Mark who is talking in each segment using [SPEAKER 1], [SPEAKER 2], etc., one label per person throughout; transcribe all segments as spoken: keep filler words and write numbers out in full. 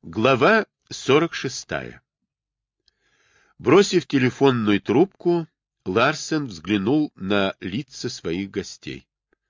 [SPEAKER 1] Глава сорок шестая. Бросив телефонную трубку, Ларсен взглянул на лица своих гостей.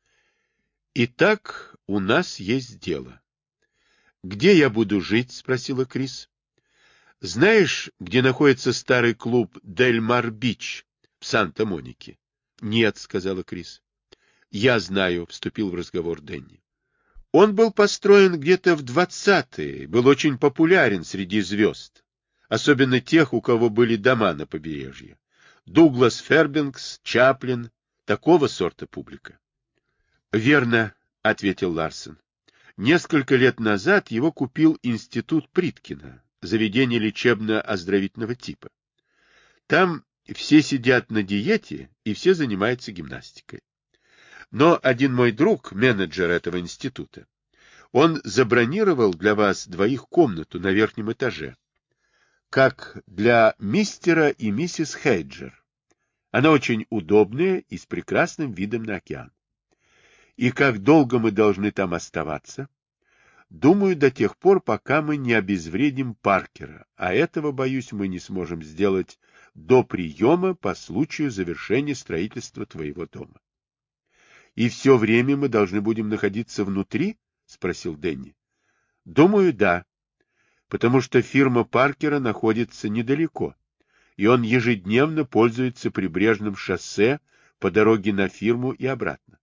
[SPEAKER 1] «Итак, у нас есть дело». «Где я буду жить?» — спросила Крис. «Знаешь, где находится старый клуб Дель Мар-Бич в Санта-Монике?» «Нет», — сказала Крис. «Я знаю», — вступил в разговор Дэнни. «Он был построен где-то в двадцатые, был очень популярен среди звезд, особенно тех, у кого были дома на побережье. Дуглас Фербенкс, Чаплин, такого сорта публика». «Верно», — ответил Ларсен. «Несколько лет назад его купил институт Приткина, заведение лечебно-оздоровительного типа. Там все сидят на диете и все занимаются гимнастикой. Но один мой друг, менеджер этого института, он забронировал для вас двоих комнату на верхнем этаже, как для мистера и миссис Хейджер. Она очень удобная и с прекрасным видом на океан. И как долго мы должны там оставаться? Думаю, до тех пор, пока мы не обезвредим Паркера, а этого, боюсь, мы не сможем сделать до приема по случаю завершения строительства твоего дома. — И все время мы должны будем находиться внутри? — спросил Дэнни. — Думаю, да, потому что фирма Паркера находится недалеко, и он ежедневно пользуется прибрежным шоссе по дороге на фирму и обратно.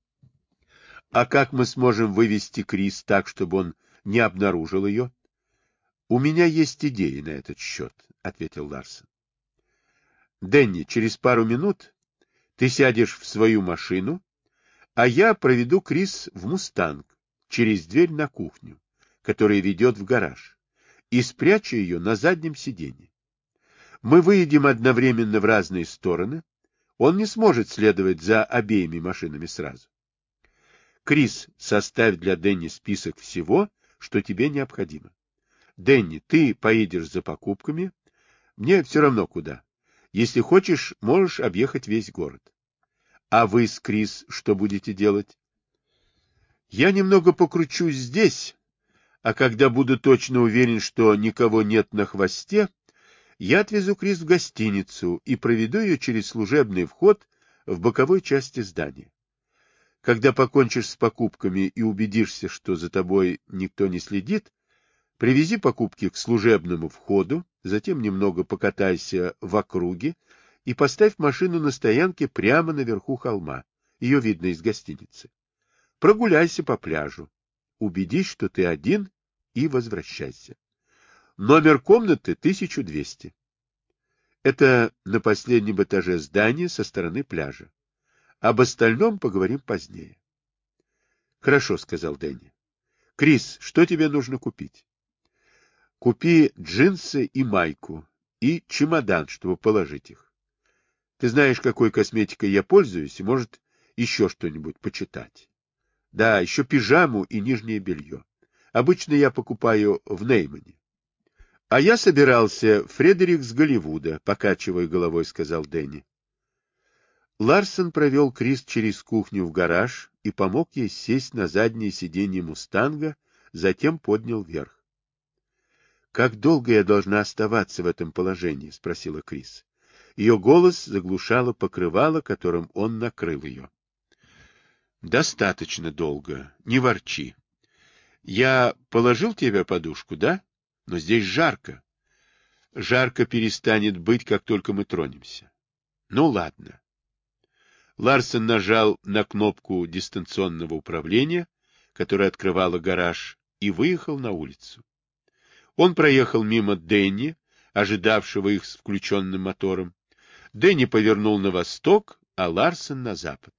[SPEAKER 1] — А как мы сможем вывести Крис так, чтобы он не обнаружил ее? — У меня есть идеи на этот счет, — ответил Ларсен. — Дэнни, через пару минут ты сядешь в свою машину, а я проведу Крис в «Мустанг» через дверь на кухню, которая ведет в гараж, и спрячу ее на заднем сиденье. Мы выедем одновременно в разные стороны, он не сможет следовать за обеими машинами сразу. Крис, составь для Дэнни список всего, что тебе необходимо. Дэнни, ты поедешь за покупками, мне все равно куда. Если хочешь, можешь объехать весь город. А вы с Крис что будете делать? Я немного покручусь здесь, а когда буду точно уверен, что никого нет на хвосте, я отвезу Крис в гостиницу и проведу ее через служебный вход в боковой части здания. Когда покончишь с покупками и убедишься, что за тобой никто не следит, привези покупки к служебному входу, затем немного покатайся в округе и поставь машину на стоянке прямо наверху холма. Ее видно из гостиницы. Прогуляйся по пляжу. Убедись, что ты один, и возвращайся. Номер комнаты тысяча двести. Это на последнем этаже здания со стороны пляжа. Об остальном поговорим позднее. — Хорошо, — сказал Дэнни. — Крис, что тебе нужно купить? — Купи джинсы и майку, и чемодан, чтобы положить их. Ты знаешь, какой косметикой я пользуюсь, и, может, еще что-нибудь почитать. Да, еще пижаму и нижнее белье. Обычно я покупаю в Неймане. — А я собирался в Фредерик с Голливуда, — покачивая головой, сказал Дэнни. Ларсен провел Крис через кухню в гараж и помог ей сесть на заднее сиденье «Мустанга», затем поднял вверх. — Как долго я должна оставаться в этом положении? — спросила Крис. Ее голос заглушало покрывало, которым он накрыл ее. — Достаточно долго. Не ворчи. Я положил тебе подушку, да? Но здесь жарко. Жарко перестанет быть, как только мы тронемся. Ну, ладно. Ларсен нажал на кнопку дистанционного управления, которая открывала гараж, и выехал на улицу. Он проехал мимо Дэнни, ожидавшего их с включенным мотором. Дэнни повернул на восток, а Ларсен на запад.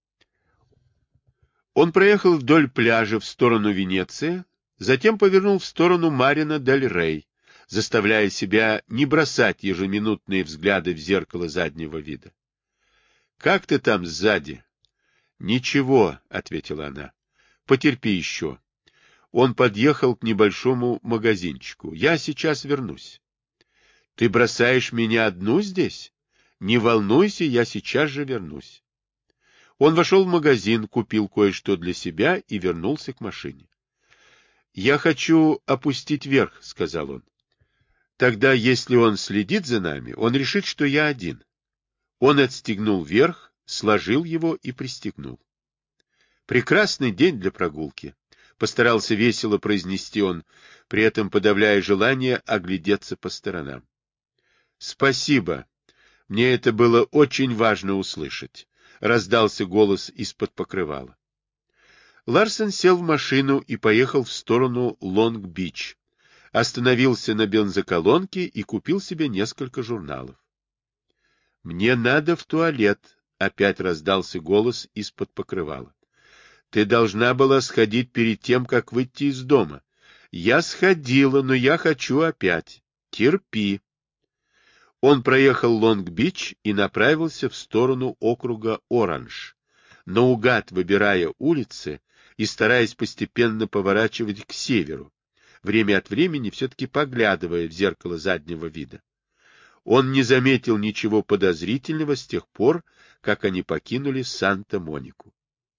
[SPEAKER 1] Он проехал вдоль пляжа в сторону Венеции, затем повернул в сторону Марина-дель-Рей, заставляя себя не бросать ежеминутные взгляды в зеркало заднего вида. — Как ты там сзади? — Ничего, — ответила она. — Потерпи еще. Он подъехал к небольшому магазинчику. Я сейчас вернусь. — Ты бросаешь меня одну здесь? Не волнуйся, я сейчас же вернусь. Он вошел в магазин, купил кое-что для себя и вернулся к машине. Я хочу опустить верх, сказал он. Тогда, если он следит за нами, он решит, что я один. Он отстегнул верх, сложил его и пристегнул. Прекрасный день для прогулки. Постарался весело произнести он, при этом подавляя желание оглядеться по сторонам. Спасибо. Мне это было очень важно услышать. Раздался голос из-под покрывала. Ларсен сел в машину и поехал в сторону Лонг-Бич. Остановился на бензоколонке и купил себе несколько журналов. «Мне надо в туалет», — опять раздался голос из-под покрывала. «Ты должна была сходить перед тем, как выйти из дома». «Я сходила, но я хочу опять. Терпи». Он проехал Лонг-Бич и направился в сторону округа Оранж, наугад выбирая улицы и стараясь постепенно поворачивать к северу, время от времени все-таки поглядывая в зеркало заднего вида. Он не заметил ничего подозрительного с тех пор, как они покинули Санта-Монику.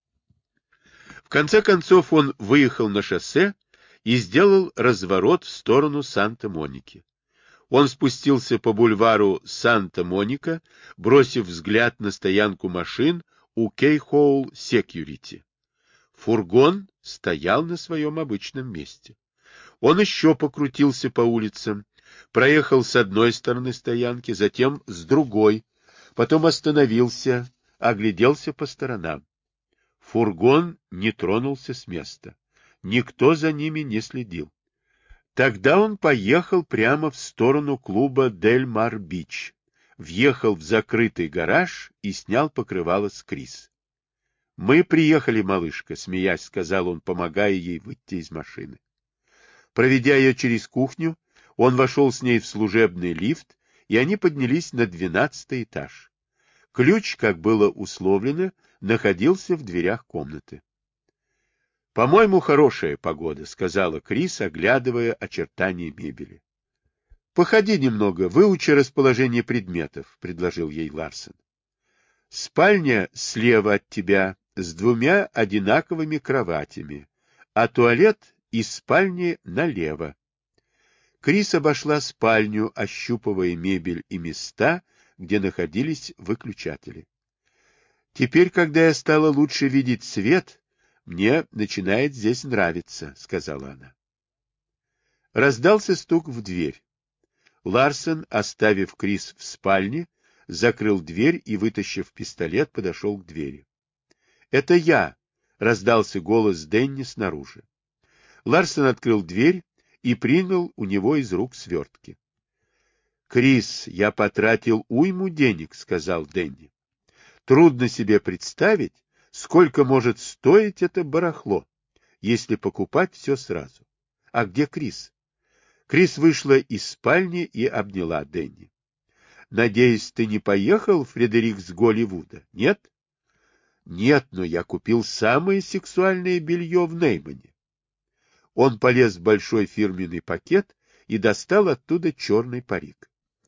[SPEAKER 1] В конце концов он выехал на шоссе и сделал разворот в сторону Санта-Моники. Он спустился по бульвару Санта-Моника, бросив взгляд на стоянку машин у Кейхоул Секьюрити. Фургон стоял на своем обычном месте. Он еще покрутился по улицам, проехал с одной стороны стоянки, затем с другой, потом остановился, огляделся по сторонам. Фургон не тронулся с места. Никто за ними не следил. Тогда он поехал прямо в сторону клуба Дель Мар Бич, въехал в закрытый гараж и снял покрывало с Крис. «Мы приехали, малышка», — смеясь сказал он, помогая ей выйти из машины. Проведя ее через кухню, он вошел с ней в служебный лифт, и они поднялись на двенадцатый этаж. Ключ, как было условлено, находился в дверях комнаты. — По-моему, хорошая погода, — сказала Крис, оглядывая очертания мебели. — Походи немного, выучи расположение предметов, — предложил ей Ларсен. — Спальня слева от тебя с двумя одинаковыми кроватями, а туалет из спальни налево. Крис обошла спальню, ощупывая мебель и места, где находились выключатели. — Теперь, когда я стала лучше видеть свет, мне начинает здесь нравиться, — сказала она. Раздался стук в дверь. Ларсен, оставив Крис в спальне, закрыл дверь и, вытащив пистолет, подошел к двери. — Это я, — раздался голос Дэнни снаружи. Ларсен открыл дверь и принял у него из рук свертки. — Крис, я потратил уйму денег, — сказал Дэнни. — Трудно себе представить, сколько может стоить это барахло, если покупать все сразу. А где Крис? Крис вышла из спальни и обняла Дэнни. — Надеюсь, ты не поехал, Фредерик, с Голливуда, нет? — Нет, но я купил самое сексуальное белье в Неймане. Он полез в большой фирменный пакет и достал оттуда черный парик.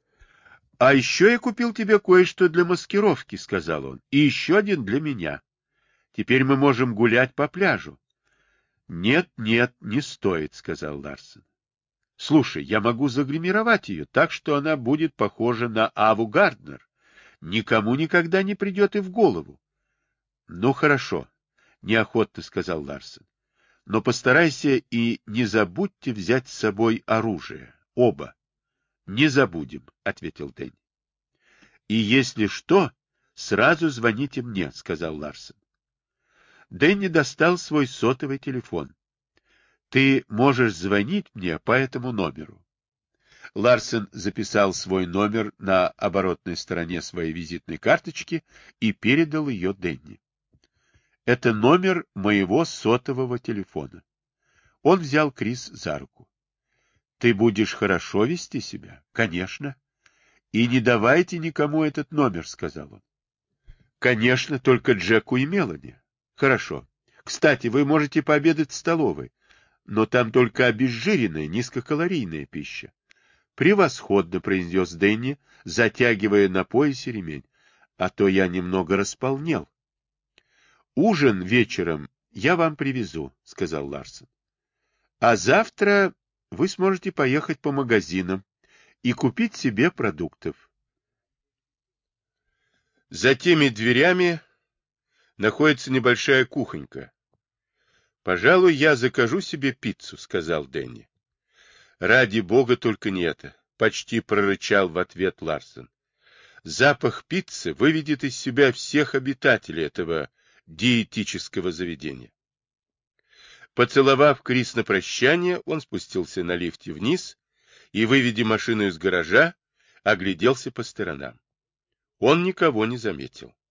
[SPEAKER 1] — А еще я купил тебе кое-что для маскировки, — сказал он, — и еще один для меня. Теперь мы можем гулять по пляжу. — Нет, нет, не стоит, — сказал Ларсен. — Слушай, я могу загримировать ее так, что она будет похожа на Аву Гарднер. Никому никогда не придет и в голову. — Ну, хорошо, — неохотно сказал Ларсен. — Но постарайся и не забудьте взять с собой оружие. Оба. — Не забудем, — ответил Дэнни. — И если что, сразу звоните мне, — сказал Ларсен. Дэнни достал свой сотовый телефон. — Ты можешь звонить мне по этому номеру. Ларсен записал свой номер на оборотной стороне своей визитной карточки и передал ее Дэнни. — Это номер моего сотового телефона. Он взял Крис за руку. — Ты будешь хорошо вести себя? — Конечно. — И не давайте никому этот номер, — сказал он. — Конечно, только Джеку и Мелани. — Хорошо. Кстати, вы можете пообедать в столовой, но там только обезжиренная, низкокалорийная пища. — Превосходно, — произнес Дэнни, затягивая на поясе ремень. — А то я немного располнел. — Ужин вечером я вам привезу, — сказал Ларсен. А завтра вы сможете поехать по магазинам и купить себе продуктов. За теми дверями находится небольшая кухонька. «Пожалуй, я закажу себе пиццу», — сказал Дэнни. «Ради бога, только не это», — почти прорычал в ответ Ларсен. «Запах пиццы выведет из себя всех обитателей этого диетического заведения». Поцеловав Крис на прощание, он спустился на лифте вниз и, выведя машину из гаража, огляделся по сторонам. Он никого не заметил.